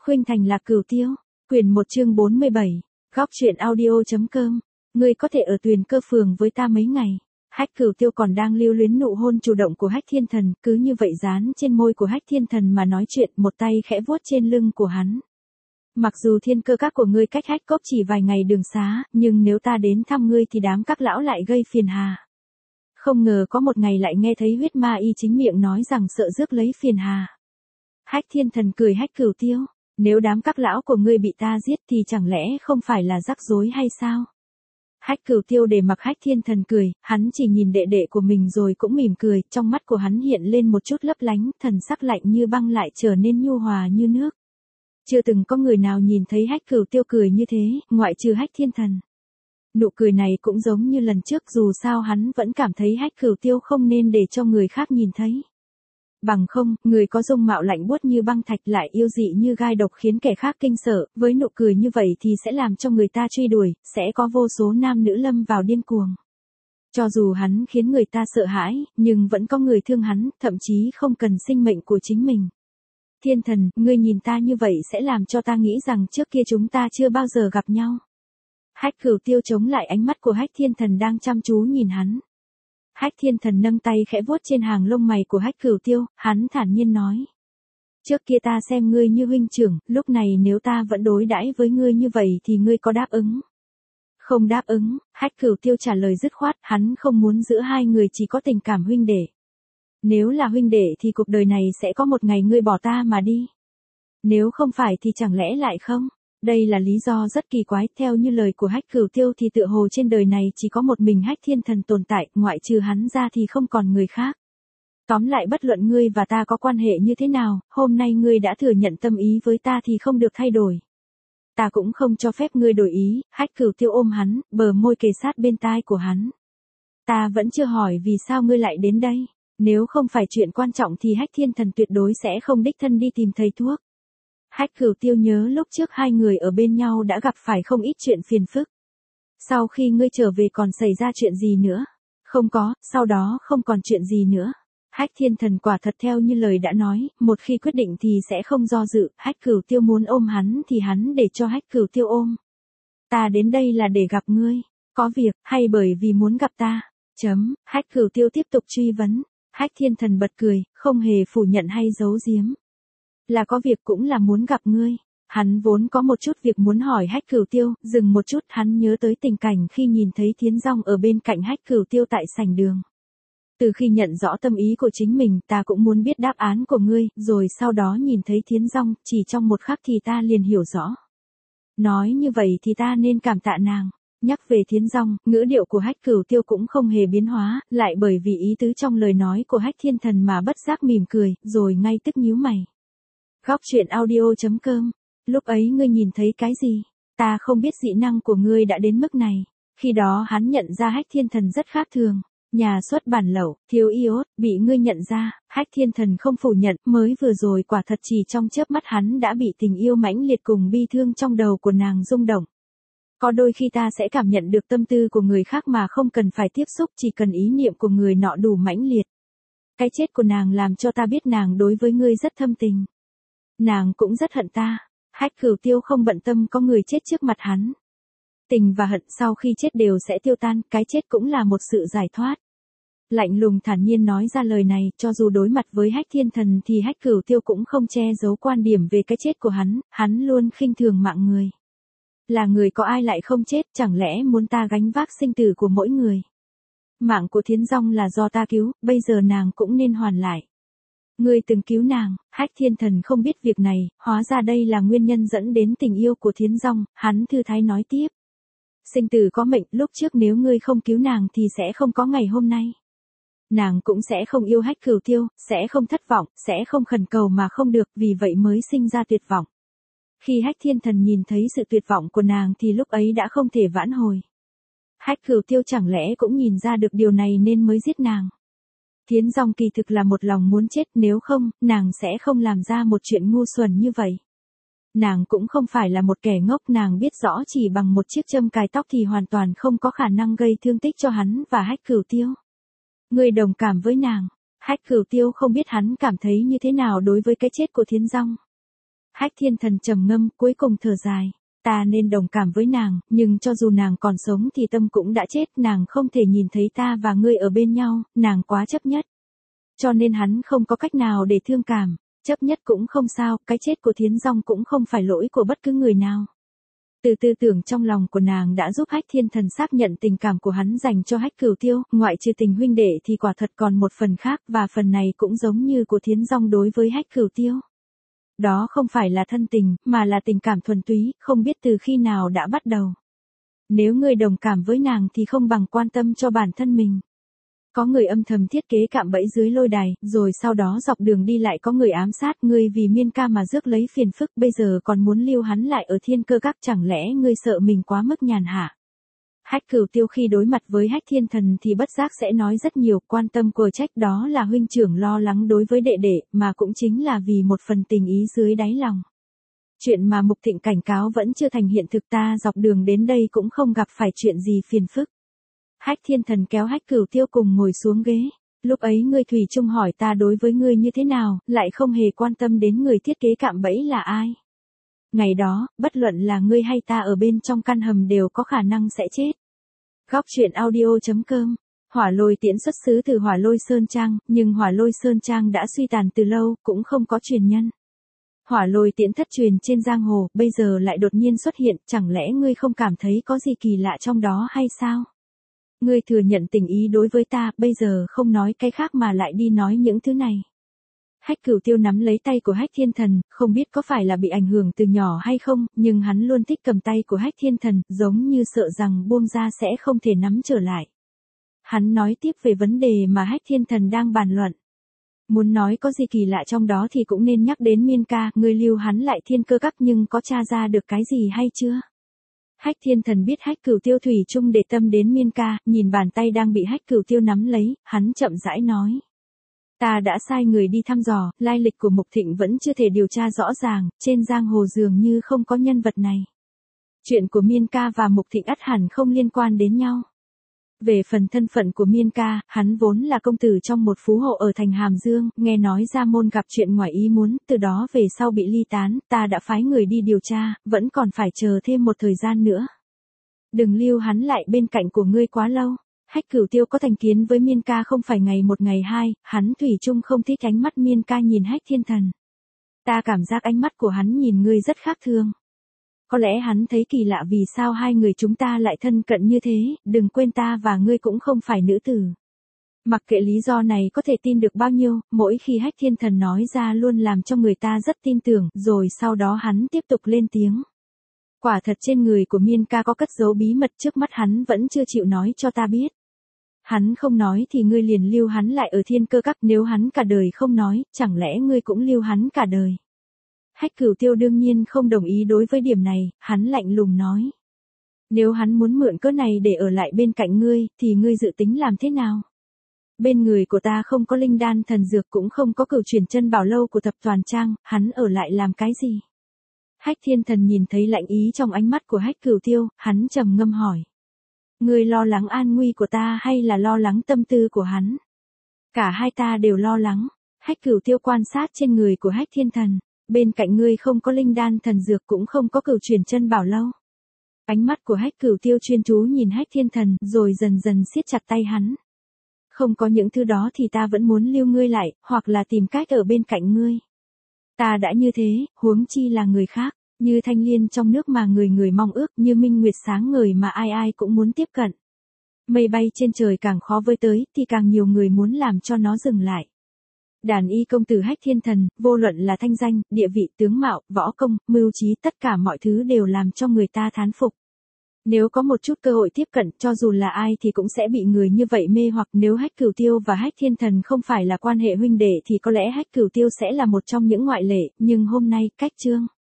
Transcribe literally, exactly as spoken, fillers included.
Khuynh Thành Lạc Cửu Tiêu, quyển một chương bốn mươi bảy, góc truyện audio.com, ngươi có thể ở Tuyền Cơ Phường với ta mấy ngày. Hách Cửu Tiêu còn đang lưu luyến nụ hôn chủ động của Hách Thiên Thần, cứ như vậy dán trên môi của Hách Thiên Thần mà nói chuyện, một tay khẽ vuốt trên lưng của hắn. Mặc dù thiên cơ các của ngươi cách Hách Cốc chỉ vài ngày đường xá, nhưng nếu ta đến thăm ngươi thì đám các lão lại gây phiền hà. Không ngờ có một ngày lại nghe thấy huyết ma y chính miệng nói rằng sợ rước lấy phiền hà. Hách Thiên Thần cười Hách Cửu Tiêu, nếu đám các lão của ngươi bị ta giết thì chẳng lẽ không phải là rắc rối hay sao? Hách Cửu Tiêu để mặc Hách Thiên Thần cười, hắn chỉ nhìn đệ đệ của mình rồi cũng mỉm cười, trong mắt của hắn hiện lên một chút lấp lánh, thần sắc lạnh như băng lại trở nên nhu hòa như nước. Chưa từng có người nào nhìn thấy Hách Cửu Tiêu cười như thế, ngoại trừ Hách Thiên Thần. Nụ cười này cũng giống như lần trước, dù sao hắn vẫn cảm thấy Hách Cửu Tiêu không nên để cho người khác nhìn thấy. Bằng không, người có dung mạo lạnh buốt như băng thạch lại yêu dị như gai độc khiến kẻ khác kinh sợ, với nụ cười như vậy thì sẽ làm cho người ta truy đuổi, sẽ có vô số nam nữ lâm vào điên cuồng. Cho dù hắn khiến người ta sợ hãi, nhưng vẫn có người thương hắn, thậm chí không cần sinh mệnh của chính mình. Thiên Thần, ngươi nhìn ta như vậy sẽ làm cho ta nghĩ rằng trước kia chúng ta chưa bao giờ gặp nhau. Hách Cửu Tiêu chống lại ánh mắt của Hách Thiên Thần đang chăm chú nhìn hắn. Hách Thiên Thần nâng tay khẽ vuốt trên hàng lông mày của Hách Cửu Tiêu, hắn thản nhiên nói. Trước kia ta xem ngươi như huynh trưởng, lúc này nếu ta vẫn đối đãi với ngươi như vậy thì ngươi có đáp ứng? Không đáp ứng, Hách Cửu Tiêu trả lời dứt khoát, hắn không muốn giữa hai người chỉ có tình cảm huynh đệ. Nếu là huynh đệ thì cuộc đời này sẽ có một ngày ngươi bỏ ta mà đi. Nếu không phải thì chẳng lẽ lại không? Đây là lý do rất kỳ quái, theo như lời của Hách Cửu Tiêu thì tựa hồ trên đời này chỉ có một mình Hách Thiên Thần tồn tại, ngoại trừ hắn ra thì không còn người khác. Tóm lại bất luận ngươi và ta có quan hệ như thế nào, hôm nay ngươi đã thừa nhận tâm ý với ta thì không được thay đổi. Ta cũng không cho phép ngươi đổi ý. Hách Cửu Tiêu ôm hắn, bờ môi kề sát bên tai của hắn. Ta vẫn chưa hỏi vì sao ngươi lại đến đây, nếu không phải chuyện quan trọng thì Hách Thiên Thần tuyệt đối sẽ không đích thân đi tìm thầy thuốc. Hách Cửu Tiêu nhớ lúc trước hai người ở bên nhau đã gặp phải không ít chuyện phiền phức. Sau khi ngươi trở về còn xảy ra chuyện gì nữa? Không có, sau đó không còn chuyện gì nữa. Hách Thiên Thần quả thật theo như lời đã nói, một khi quyết định thì sẽ không do dự, Hách Cửu Tiêu muốn ôm hắn thì hắn để cho Hách Cửu Tiêu ôm. Ta đến đây là để gặp ngươi, có việc, hay bởi vì muốn gặp ta? Chấm, Hách Cửu Tiêu tiếp tục truy vấn. Hách Thiên Thần bật cười, không hề phủ nhận hay giấu giếm. Là có việc cũng là muốn gặp ngươi. Hắn vốn có một chút việc muốn hỏi Hách Cửu Tiêu, dừng một chút hắn nhớ tới tình cảnh khi nhìn thấy Thiến Dong ở bên cạnh Hách Cửu Tiêu tại sảnh đường. Từ khi nhận rõ tâm ý của chính mình, ta cũng muốn biết đáp án của ngươi, rồi sau đó nhìn thấy Thiến Dong, chỉ trong một khắc thì ta liền hiểu rõ. Nói như vậy thì ta nên cảm tạ nàng. Nhắc về Thiến Dong, ngữ điệu của Hách Cửu Tiêu cũng không hề biến hóa, lại bởi vì ý tứ trong lời nói của Hách Thiên Thần mà bất giác mỉm cười, rồi ngay tức nhíu mày. Góc truyện audio.com, lúc ấy ngươi nhìn thấy cái gì? Ta không biết dị năng của ngươi đã đến mức này. Khi đó hắn nhận ra Hách Thiên Thần rất khác thường. Nhà xuất bản lậu, thiếu iốt, bị ngươi nhận ra. Hách Thiên Thần không phủ nhận, mới vừa rồi quả thật chỉ trong chớp mắt hắn đã bị tình yêu mãnh liệt cùng bi thương trong đầu của nàng rung động. Có đôi khi ta sẽ cảm nhận được tâm tư của người khác mà không cần phải tiếp xúc, chỉ cần ý niệm của người nọ đủ mãnh liệt. Cái chết của nàng làm cho ta biết nàng đối với ngươi rất thâm tình. Nàng cũng rất hận ta. Hách Cửu Tiêu không bận tâm có người chết trước mặt hắn. Tình và hận sau khi chết đều sẽ tiêu tan, cái chết cũng là một sự giải thoát. Lạnh lùng thản nhiên nói ra lời này, cho dù đối mặt với Hách Thiên Thần thì Hách Cửu Tiêu cũng không che giấu quan điểm về cái chết của hắn, hắn luôn khinh thường mạng người. Là người có ai lại không chết, chẳng lẽ muốn ta gánh vác sinh tử của mỗi người? Mạng của Thiến Dong là do ta cứu, bây giờ nàng cũng nên hoàn lại. Ngươi từng cứu nàng. Hách Thiên Thần không biết việc này, hóa ra đây là nguyên nhân dẫn đến tình yêu của Thiến Dong, hắn thư thái nói tiếp. Sinh tử có mệnh, lúc trước nếu ngươi không cứu nàng thì sẽ không có ngày hôm nay. Nàng cũng sẽ không yêu Hách Cửu Tiêu, sẽ không thất vọng, sẽ không khẩn cầu mà không được, vì vậy mới sinh ra tuyệt vọng. Khi Hách Thiên Thần nhìn thấy sự tuyệt vọng của nàng thì lúc ấy đã không thể vãn hồi. Hách Cửu Tiêu chẳng lẽ cũng nhìn ra được điều này nên mới giết nàng. Thiến Dong kỳ thực là một lòng muốn chết, nếu không, nàng sẽ không làm ra một chuyện ngu xuẩn như vậy. Nàng cũng không phải là một kẻ ngốc, nàng biết rõ chỉ bằng một chiếc châm cài tóc thì hoàn toàn không có khả năng gây thương tích cho hắn và Hách Cửu Tiêu. Người đồng cảm với nàng. Hách Cửu Tiêu không biết hắn cảm thấy như thế nào đối với cái chết của Thiến Dong. Hách Thiên Thần trầm ngâm, cuối cùng thở dài. Ta nên đồng cảm với nàng, nhưng cho dù nàng còn sống thì tâm cũng đã chết, nàng không thể nhìn thấy ta và ngươi ở bên nhau, nàng quá chấp nhất. Cho nên hắn không có cách nào để thương cảm, chấp nhất cũng không sao, cái chết của Thiến Dong cũng không phải lỗi của bất cứ người nào. Từ tư tưởng trong lòng của nàng đã giúp Hách Thiên Thần xác nhận tình cảm của hắn dành cho Hách Cửu Tiêu, ngoại trừ tình huynh đệ thì quả thật còn một phần khác, và phần này cũng giống như của Thiến Dong đối với Hách Cửu Tiêu. Đó không phải là thân tình, mà là tình cảm thuần túy, không biết từ khi nào đã bắt đầu. Nếu ngươi đồng cảm với nàng thì không bằng quan tâm cho bản thân mình. Có người âm thầm thiết kế cạm bẫy dưới lôi đài, rồi sau đó dọc đường đi lại có người ám sát ngươi vì Miên Ca mà rước lấy phiền phức, bây giờ còn muốn lưu hắn lại ở Thiên Cơ Các, chẳng lẽ ngươi sợ mình quá mức nhàn hạ? Hách Cửu Tiêu khi đối mặt với Hách Thiên Thần thì bất giác sẽ nói rất nhiều, quan tâm của trách đó là huynh trưởng lo lắng đối với đệ đệ, mà cũng chính là vì một phần tình ý dưới đáy lòng. Chuyện mà Mục Thịnh cảnh cáo vẫn chưa thành hiện thực, ta dọc đường đến đây cũng không gặp phải chuyện gì phiền phức. Hách Thiên Thần kéo Hách Cửu Tiêu cùng ngồi xuống ghế. Lúc ấy ngươi thủy chung hỏi ta đối với ngươi như thế nào, lại không hề quan tâm đến người thiết kế cạm bẫy là ai. Ngày đó, bất luận là ngươi hay ta ở bên trong căn hầm đều có khả năng sẽ chết. Góc truyện audio chấm com. Hỏa Lôi Tiễn xuất xứ từ Hỏa Lôi Sơn Trang, nhưng Hỏa Lôi Sơn Trang đã suy tàn từ lâu, cũng không có truyền nhân. Hỏa Lôi Tiễn thất truyền trên giang hồ, bây giờ lại đột nhiên xuất hiện, chẳng lẽ ngươi không cảm thấy có gì kỳ lạ trong đó hay sao? Ngươi thừa nhận tình ý đối với ta, bây giờ không nói cái khác mà lại đi nói những thứ này. Hách Cửu Tiêu nắm lấy tay của Hách Thiên Thần, không biết có phải là bị ảnh hưởng từ nhỏ hay không, nhưng hắn luôn thích cầm tay của Hách Thiên Thần, giống như sợ rằng buông ra sẽ không thể nắm trở lại. Hắn nói tiếp về vấn đề mà Hách Thiên Thần đang bàn luận. Muốn nói có gì kỳ lạ trong đó thì cũng nên nhắc đến Miên Ca, ngươi lưu hắn lại Thiên Cơ Các nhưng có tra ra được cái gì hay chưa? Hách Thiên Thần biết Hách Cửu Tiêu thủy chung để tâm đến Miên Ca, nhìn bàn tay đang bị Hách Cửu Tiêu nắm lấy, hắn chậm rãi nói. Ta đã sai người đi thăm dò, lai lịch của Mục Thịnh vẫn chưa thể điều tra rõ ràng, trên giang hồ dường như không có nhân vật này. Chuyện của Miên Ca và Mục Thịnh ắt hẳn không liên quan đến nhau. Về phần thân phận của Miên Ca, hắn vốn là công tử trong một phú hộ ở thành Hàm Dương, nghe nói ra môn gặp chuyện ngoài ý muốn, từ đó về sau bị ly tán, ta đã phái người đi điều tra, vẫn còn phải chờ thêm một thời gian nữa. Đừng lưu hắn lại bên cạnh của ngươi quá lâu. Hách Cửu Tiêu có thành kiến với Miên Ca không phải ngày một ngày hai, hắn thủy chung không thích ánh mắt Miên Ca nhìn Hách Thiên Thần. Ta cảm giác ánh mắt của hắn nhìn ngươi rất khác thường. Có lẽ hắn thấy kỳ lạ vì sao hai người chúng ta lại thân cận như thế, đừng quên ta và ngươi cũng không phải nữ tử. Mặc kệ lý do này có thể tin được bao nhiêu, mỗi khi Hách Thiên Thần nói ra luôn làm cho người ta rất tin tưởng, rồi sau đó hắn tiếp tục lên tiếng. Quả thật trên người của Miên Ca có cất giấu bí mật, trước mắt hắn vẫn chưa chịu nói cho ta biết. Hắn không nói thì ngươi liền lưu hắn lại ở Thiên Cơ Các, nếu hắn cả đời không nói, chẳng lẽ ngươi cũng lưu hắn cả đời? Hách Cửu Tiêu đương nhiên không đồng ý đối với điểm này, hắn lạnh lùng nói. Nếu hắn muốn mượn cớ này để ở lại bên cạnh ngươi, thì ngươi dự tính làm thế nào? Bên người của ta không có linh đan thần dược, cũng không có cửu truyền chân bảo lâu của Thập Toàn Trang, hắn ở lại làm cái gì? Hách Thiên Thần nhìn thấy lạnh ý trong ánh mắt của Hách Cửu Tiêu, hắn trầm ngâm hỏi. Ngươi lo lắng an nguy của ta hay là lo lắng tâm tư của hắn? Cả hai ta đều lo lắng. Hách Cửu Tiêu quan sát trên người của Hách Thiên Thần. Bên cạnh ngươi không có linh đan thần dược, cũng không có cửu truyền chân bảo lâu. Ánh mắt của Hách Cửu Tiêu chuyên chú nhìn Hách Thiên Thần, rồi dần dần siết chặt tay hắn. Không có những thứ đó thì ta vẫn muốn lưu ngươi lại, hoặc là tìm cách ở bên cạnh ngươi. Ta đã như thế, huống chi là người khác, như thanh liên trong nước mà người người mong ước, như minh nguyệt sáng ngời mà ai ai cũng muốn tiếp cận. Mây bay trên trời càng khó với tới, thì càng nhiều người muốn làm cho nó dừng lại. Đàn y công tử Hách Thiên Thần, vô luận là thanh danh, địa vị, tướng mạo, võ công, mưu trí, tất cả mọi thứ đều làm cho người ta thán phục. Nếu có một chút cơ hội tiếp cận, cho dù là ai thì cũng sẽ bị người như vậy mê hoặc. Nếu Hách Cửu Tiêu và Hách Thiên Thần không phải là quan hệ huynh đệ thì có lẽ Hách Cửu Tiêu sẽ là một trong những ngoại lệ, nhưng hôm nay, cách chương